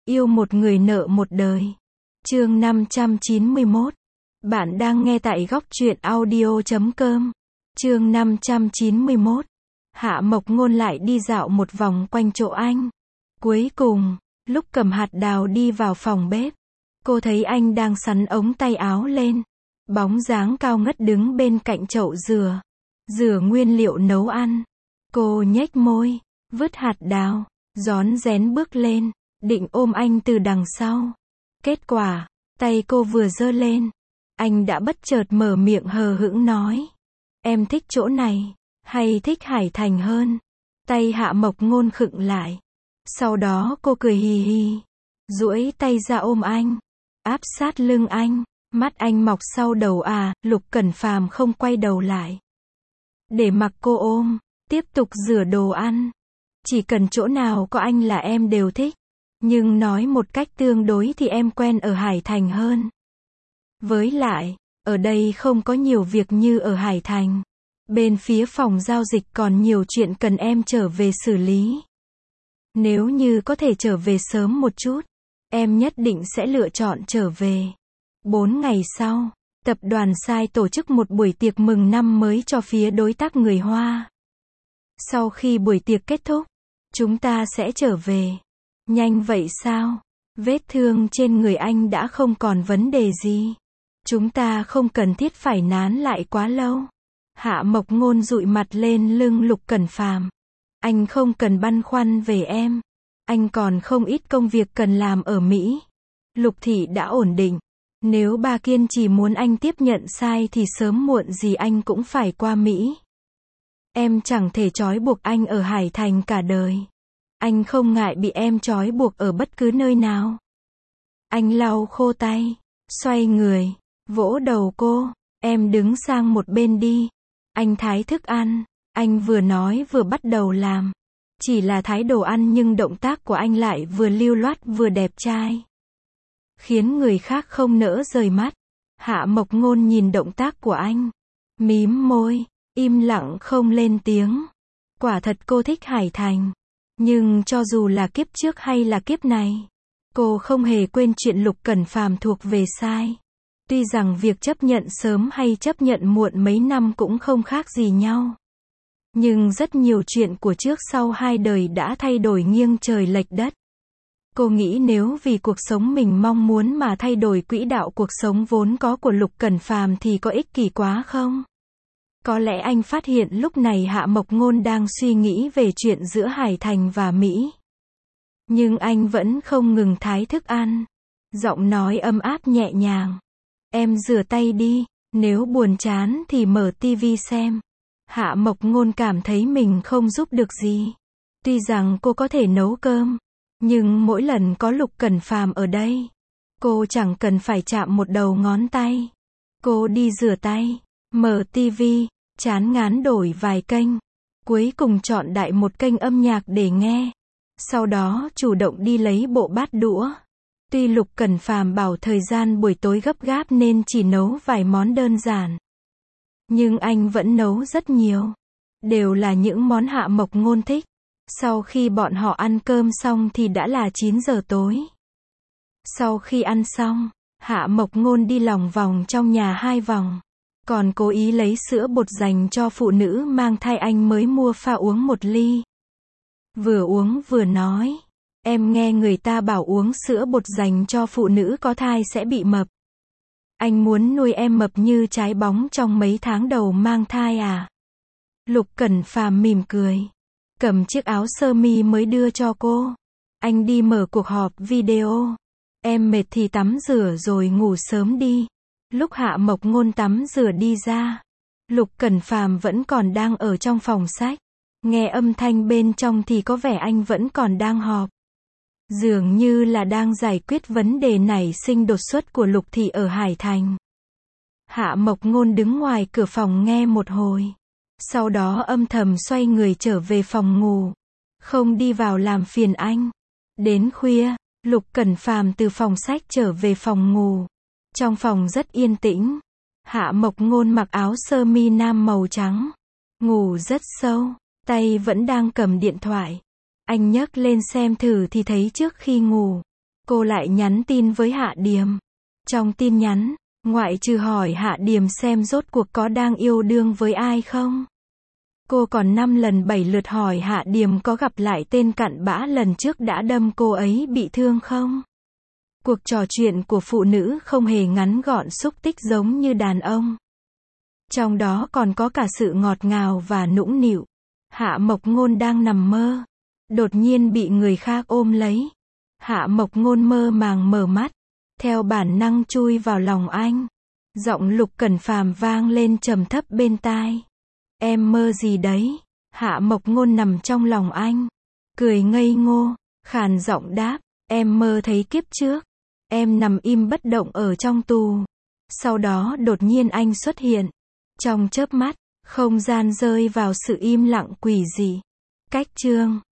Yêu một người nợ một đời. Chương 591. Bạn đang nghe tại góc truyện audio.com. Chương 591. Hạ Mộc Ngôn lại đi dạo một vòng quanh chỗ anh. Cuối cùng, lúc cầm hạt đào đi vào phòng bếp, cô thấy anh đang xắn ống tay áo lên. Bóng dáng cao ngất đứng bên cạnh chậu dừa. Rửa nguyên liệu nấu ăn. Cô nhếch môi, vứt hạt đào, rón rén bước lên, định ôm anh từ đằng sau. Kết quả, tay cô vừa giơ lên, anh đã bất chợt mở miệng hờ hững nói: "Em thích chỗ này, hay thích Hải Thành hơn?" Tay Hạ Mộc Ngôn khựng lại. Sau đó cô cười hì hì, duỗi tay ra ôm anh, áp sát lưng anh. Mắt anh mọc sau đầu à? Lục Cẩn Phàm không quay đầu lại, để mặc cô ôm, tiếp tục rửa đồ ăn. Chỉ cần chỗ nào có anh là em đều thích. Nhưng nói một cách tương đối thì em quen ở Hải Thành hơn. Với lại, ở đây không có nhiều việc như ở Hải Thành. Bên phía phòng giao dịch còn nhiều chuyện cần em trở về xử lý. Nếu như có thể trở về sớm một chút, em nhất định sẽ lựa chọn trở về. 4 ngày sau, tập đoàn Sai tổ chức một buổi tiệc mừng năm mới cho phía đối tác người Hoa. Sau khi buổi tiệc kết thúc, chúng ta sẽ trở về. Nhanh vậy sao? Vết thương trên người anh đã không còn vấn đề gì. Chúng ta không cần thiết phải nán lại quá lâu. Hạ Mộc Ngôn dụi mặt lên lưng Lục Cẩn Phàm. Anh không cần băn khoăn về em. Anh còn không ít công việc cần làm ở Mỹ. Lục thị đã ổn định. Nếu bà kiên trì muốn anh tiếp nhận Sai thì sớm muộn gì anh cũng phải qua Mỹ. Em chẳng thể trói buộc anh ở Hải Thành cả đời. Anh không ngại bị em trói buộc ở bất cứ nơi nào. Anh lau khô tay, xoay người, vỗ đầu cô. Em đứng sang một bên đi. Anh thái thức ăn. Anh vừa nói vừa bắt đầu làm. Chỉ là thái đồ ăn nhưng động tác của anh lại vừa lưu loát vừa đẹp trai, khiến người khác không nỡ rời mắt. Hạ Mộc Ngôn nhìn động tác của anh, mím môi, im lặng không lên tiếng. Quả thật cô thích Hải Thành. Nhưng cho dù là kiếp trước hay là kiếp này, cô không hề quên chuyện Lục Cẩn Phàm thuộc về Sai. Tuy rằng việc chấp nhận sớm hay chấp nhận muộn mấy năm cũng không khác gì nhau. Nhưng rất nhiều chuyện của trước sau hai đời đã thay đổi nghiêng trời lệch đất. Cô nghĩ nếu vì cuộc sống mình mong muốn mà thay đổi quỹ đạo cuộc sống vốn có của Lục Cẩn Phàm thì có ích kỷ quá không? Có lẽ anh phát hiện lúc này Hạ Mộc Ngôn đang suy nghĩ về chuyện giữa Hải Thành và Mỹ. Nhưng anh vẫn không ngừng thái thức ăn. Giọng nói ấm áp nhẹ nhàng. Em rửa tay đi, nếu buồn chán thì mở tivi xem. Hạ Mộc Ngôn cảm thấy mình không giúp được gì. Tuy rằng cô có thể nấu cơm, nhưng mỗi lần có Lục Cẩn Phàm ở đây, cô chẳng cần phải chạm một đầu ngón tay. Cô đi rửa tay, mở tivi, chán ngán đổi vài kênh, cuối cùng chọn đại một kênh âm nhạc để nghe. Sau đó chủ động đi lấy bộ bát đũa. Tuy Lục Cẩn Phàm bảo thời gian buổi tối gấp gáp nên chỉ nấu vài món đơn giản, nhưng anh vẫn nấu rất nhiều. Đều là những món Hạ Mộc Ngôn thích. Sau khi bọn họ ăn cơm xong thì đã là 9 giờ tối. Sau khi ăn xong, Hạ Mộc Ngôn đi lòng vòng trong nhà 2 vòng. Còn cố ý lấy sữa bột dành cho phụ nữ mang thai anh mới mua pha uống 1 ly. Vừa uống vừa nói: "Em nghe người ta bảo uống sữa bột dành cho phụ nữ có thai sẽ bị mập. Anh muốn nuôi em mập như trái bóng trong mấy tháng đầu mang thai à?" Lục Cẩn Phàm mỉm cười, cầm chiếc áo sơ mi mới đưa cho cô. Anh đi mở cuộc họp video. Em mệt thì tắm rửa rồi ngủ sớm đi. Lúc Hạ Mộc Ngôn tắm rửa đi ra, Lục Cẩn Phàm vẫn còn đang ở trong phòng sách. Nghe âm thanh bên trong thì có vẻ anh vẫn còn đang họp. Dường như là đang giải quyết vấn đề nảy sinh đột xuất của Lục thị ở Hải Thành. Hạ Mộc Ngôn đứng ngoài cửa phòng nghe một hồi. Sau đó âm thầm xoay người trở về phòng ngủ. Không đi vào làm phiền anh. Đến khuya, Lục Cẩn Phàm từ phòng sách trở về phòng ngủ. Trong phòng rất yên tĩnh. Hạ Mộc Ngôn mặc áo sơ mi nam màu trắng. Ngủ rất sâu. Tay vẫn đang cầm điện thoại. Anh nhấc lên xem thử thì thấy trước khi ngủ, cô lại nhắn tin với Hạ Điềm. Trong tin nhắn, ngoại trừ hỏi Hạ Điềm xem rốt cuộc có đang yêu đương với ai không, cô còn 5 lần 7 lượt hỏi Hạ Điềm có gặp lại tên cặn bã lần trước đã đâm cô ấy bị thương không. Cuộc trò chuyện của phụ nữ không hề ngắn gọn xúc tích giống như đàn ông. Trong đó còn có cả sự ngọt ngào và nũng nịu. Hạ Mộc Ngôn đang nằm mơ, đột nhiên bị người khác ôm lấy. Hạ Mộc Ngôn mơ màng mở mắt, theo bản năng chui vào lòng anh. Giọng Lục Cẩn Phàm vang lên trầm thấp bên tai. Em mơ gì đấy? Hạ Mộc Ngôn nằm trong lòng anh, cười ngây ngô, khàn giọng đáp, em mơ thấy kiếp trước, em nằm im bất động ở trong tù. Sau đó đột nhiên anh xuất hiện. Trong chớp mắt, không gian rơi vào sự im lặng quỷ dị. Cách chương